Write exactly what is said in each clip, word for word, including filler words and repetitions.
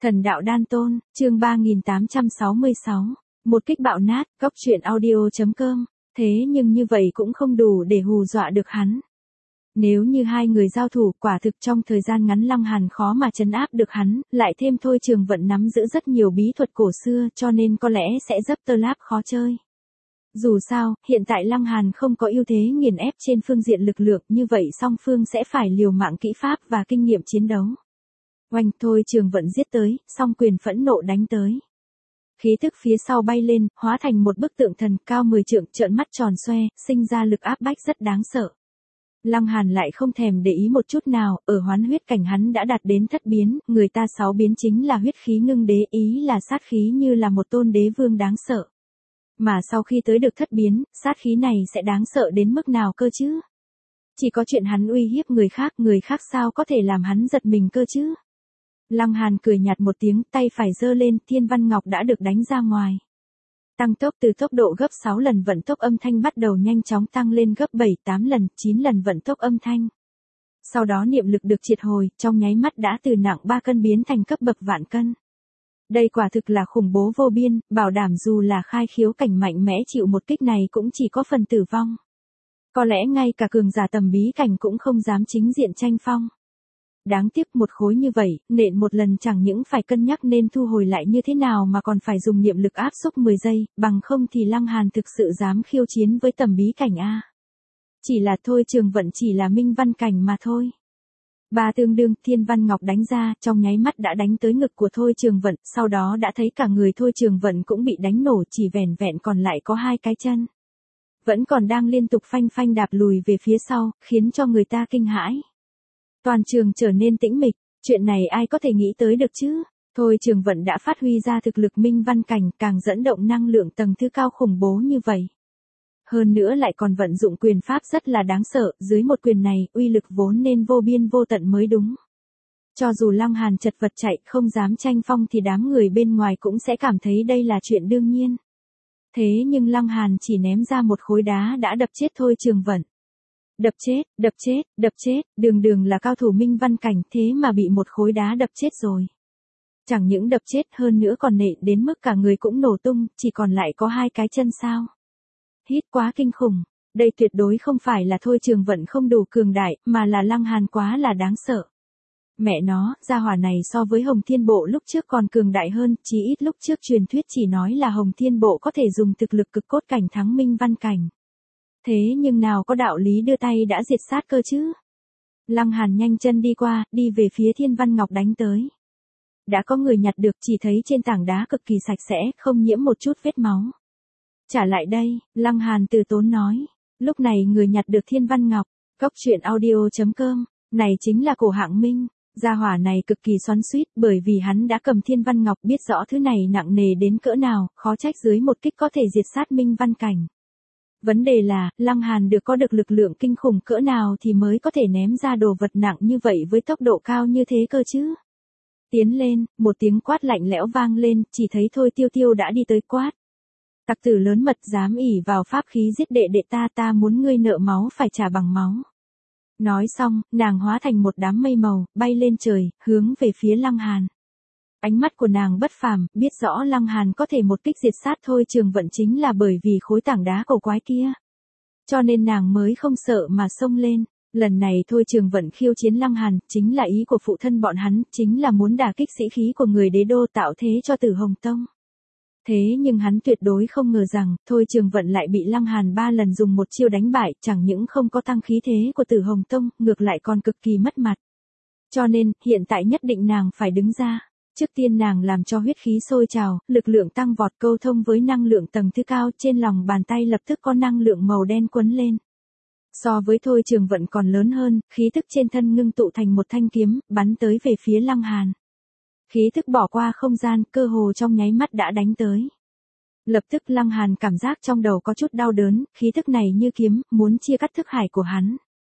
Thần đạo đan tôn, chương ba nghìn tám trăm sáu mươi sáu. Một kích bạo nát, góc truyện audio.com. Thế nhưng như vậy cũng không đủ để hù dọa được hắn. Nếu như hai người giao thủ, quả thực trong thời gian ngắn Lăng Hàn khó mà trấn áp được hắn, lại thêm Thôi Trường Vận nắm giữ rất nhiều bí thuật cổ xưa, cho nên có lẽ sẽ dấp tơ láp khó chơi. Dù sao, hiện tại Lăng Hàn không có ưu thế nghiền ép trên phương diện lực lượng, như vậy song phương sẽ phải liều mạng kỹ pháp và kinh nghiệm chiến đấu. Oanh, Thôi Trường Vận giết tới, song quyền phẫn nộ đánh tới. Khí tức phía sau bay lên, hóa thành một bức tượng thần cao mười trượng, trợn mắt tròn xoe, sinh ra lực áp bách rất đáng sợ. Lăng Hàn lại không thèm để ý một chút nào, ở hoán huyết cảnh hắn đã đạt đến thất biến, người ta sáu biến chính là huyết khí ngưng đế, ý là sát khí như là một tôn đế vương đáng sợ. Mà sau khi tới được thất biến, sát khí này sẽ đáng sợ đến mức nào cơ chứ? Chỉ có chuyện hắn uy hiếp người khác, người khác sao có thể làm hắn giật mình cơ chứ? Lăng Hàn cười nhạt một tiếng, tay phải giơ lên, Thiên Văn Ngọc đã được đánh ra ngoài. Tăng tốc từ tốc độ gấp sáu lần, vận tốc âm thanh bắt đầu nhanh chóng tăng lên gấp bảy, tám lần, chín lần vận tốc âm thanh. Sau đó niệm lực được triệt hồi, trong nháy mắt đã từ nặng ba cân biến thành cấp bậc vạn cân. Đây quả thực là khủng bố vô biên, bảo đảm dù là khai khiếu cảnh mạnh mẽ chịu một kích này cũng chỉ có phần tử vong. Có lẽ ngay cả cường giả tầm bí cảnh cũng không dám chính diện tranh phong. Đáng tiếc một khối như vậy, nện một lần chẳng những phải cân nhắc nên thu hồi lại như thế nào mà còn phải dùng niệm lực áp xúc mười giây, bằng không thì Lăng Hàn thực sự dám khiêu chiến với tầm bí cảnh a. Chỉ là Thôi Trường Vận chỉ là minh văn cảnh mà thôi. Ba tương đương, Thiên Văn Ngọc đánh ra, trong nháy mắt đã đánh tới ngực của Thôi Trường Vận, sau đó đã thấy cả người Thôi Trường Vận cũng bị đánh nổ, chỉ vẻn vẹn còn lại có hai cái chân. Vẫn còn đang liên tục phanh phanh đạp lùi về phía sau, khiến cho người ta kinh hãi. Toàn trường trở nên tĩnh mịch, chuyện này ai có thể nghĩ tới được chứ? Thôi Trường Vận đã phát huy ra thực lực minh văn cảnh, càng dẫn động năng lượng tầng thứ cao khủng bố như vậy. Hơn nữa lại còn vận dụng quyền pháp rất là đáng sợ, dưới một quyền này, uy lực vốn nên vô biên vô tận mới đúng. Cho dù Lăng Hàn chật vật chạy, không dám tranh phong thì đám người bên ngoài cũng sẽ cảm thấy đây là chuyện đương nhiên. Thế nhưng Lăng Hàn chỉ ném ra một khối đá đã đập chết Thôi Trường Vận. Đập chết, đập chết, đập chết, đường đường là cao thủ minh văn cảnh, thế mà bị một khối đá đập chết rồi. Chẳng những đập chết hơn nữa còn nện đến mức cả người cũng nổ tung, chỉ còn lại có hai cái chân sao. Hít quá kinh khủng, đây tuyệt đối không phải là Thôi Trường Vận không đủ cường đại, mà là Lăng Hàn quá là đáng sợ. Mẹ nó, gia hỏa này so với Hồng Thiên Bộ lúc trước còn cường đại hơn, chí ít lúc trước truyền thuyết chỉ nói là Hồng Thiên Bộ có thể dùng thực lực cực cốt cảnh thắng minh văn cảnh. Thế nhưng nào có đạo lý đưa tay đã diệt sát cơ chứ? Lăng Hàn nhanh chân đi qua, đi về phía Thiên Văn Ngọc đánh tới. Đã có người nhặt được, chỉ thấy trên tảng đá cực kỳ sạch sẽ, không nhiễm một chút vết máu. Trả lại đây, Lăng Hàn từ tốn nói. Lúc này người nhặt được Thiên Văn Ngọc, góc truyện audio.com, này chính là Cổ Hạng Minh. Gia hỏa này cực kỳ xoắn xuýt, bởi vì hắn đã cầm Thiên Văn Ngọc, biết rõ thứ này nặng nề đến cỡ nào, khó trách dưới một kích có thể diệt sát minh văn cảnh. Vấn đề là, Lăng Hàn được có được lực lượng kinh khủng cỡ nào thì mới có thể ném ra đồ vật nặng như vậy với tốc độ cao như thế cơ chứ? Tiến lên, một tiếng quát lạnh lẽo vang lên, chỉ thấy Thôi Tiêu Tiêu đã đi tới quát. Tặc tử lớn mật dám ỷ vào pháp khí giết đệ đệ ta, ta muốn ngươi nợ máu phải trả bằng máu. Nói xong, nàng hóa thành một đám mây màu, bay lên trời, hướng về phía Lăng Hàn. Ánh mắt của nàng bất phàm, biết rõ Lăng Hàn có thể một kích diệt sát Thôi Trường Vận chính là bởi vì khối tảng đá cổ quái kia. Cho nên nàng mới không sợ mà xông lên. Lần này Thôi Trường Vận khiêu chiến Lăng Hàn, chính là ý của phụ thân bọn hắn, chính là muốn đả kích sĩ khí của người đế đô, tạo thế cho Tử Hồng Tông. Thế nhưng hắn tuyệt đối không ngờ rằng, Thôi Trường Vận lại bị Lăng Hàn ba lần dùng một chiêu đánh bại, chẳng những không có tăng khí thế của Tử Hồng Tông, ngược lại còn cực kỳ mất mặt. Cho nên, hiện tại nhất định nàng phải đứng ra. Trước tiên nàng làm cho huyết khí sôi trào, lực lượng tăng vọt, câu thông với năng lượng tầng thứ cao, trên lòng bàn tay lập tức có năng lượng màu đen quấn lên. So với Thôi Trường Vận còn lớn hơn, khí tức trên thân ngưng tụ thành một thanh kiếm, bắn tới về phía Lăng Hàn. Khí tức bỏ qua không gian, cơ hồ trong nháy mắt đã đánh tới. Lập tức Lăng Hàn cảm giác trong đầu có chút đau đớn, khí tức này như kiếm, muốn chia cắt thức hải của hắn.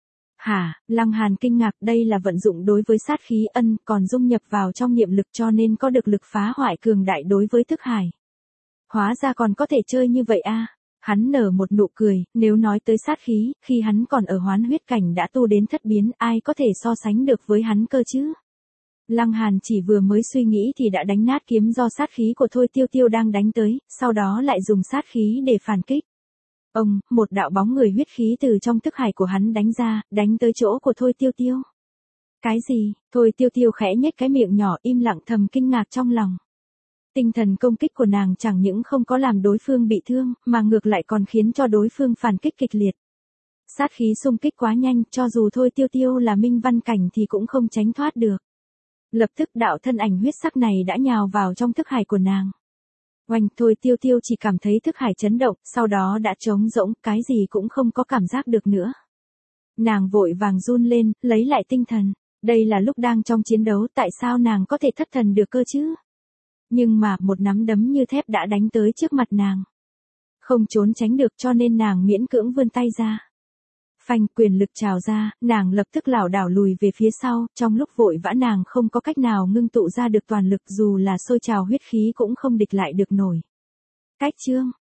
Hả, Lăng Hàn kinh ngạc, đây là vận dụng đối với sát khí ân, còn dung nhập vào trong niệm lực cho nên có được lực phá hoại cường đại đối với thức hải. Hóa ra còn có thể chơi như vậy a. Hắn nở một nụ cười, nếu nói tới sát khí, khi hắn còn ở hoán huyết cảnh đã tu đến thất biến, ai có thể so sánh được với hắn cơ chứ? Lăng Hàn chỉ vừa mới suy nghĩ thì đã đánh nát kiếm do sát khí của Thôi Tiêu Tiêu đang đánh tới, sau đó lại dùng sát khí để phản kích. Ông, một đạo bóng người huyết khí từ trong thức hải của hắn đánh ra, đánh tới chỗ của Thôi Tiêu Tiêu. Cái gì? Thôi Tiêu Tiêu khẽ nhếch cái miệng nhỏ im lặng thầm kinh ngạc trong lòng. Tinh thần công kích của nàng chẳng những không có làm đối phương bị thương, mà ngược lại còn khiến cho đối phương phản kích kịch liệt. Sát khí xung kích quá nhanh, cho dù Thôi Tiêu Tiêu là minh văn cảnh thì cũng không tránh thoát được. Lập tức đạo thân ảnh huyết sắc này đã nhào vào trong thức hải của nàng. Oanh, Thôi Tiêu Tiêu chỉ cảm thấy thức hải chấn động, sau đó đã trống rỗng, cái gì cũng không có cảm giác được nữa. Nàng vội vàng run lên, lấy lại tinh thần. Đây là lúc đang trong chiến đấu, tại sao nàng có thể thất thần được cơ chứ? Nhưng mà một nắm đấm như thép đã đánh tới trước mặt nàng. Không trốn tránh được cho nên nàng miễn cưỡng vươn tay ra. Phanh, quyền lực trào ra, nàng lập tức lảo đảo lùi về phía sau, trong lúc vội vã nàng không có cách nào ngưng tụ ra được toàn lực, dù là sôi trào huyết khí cũng không địch lại được nổi. Cách chương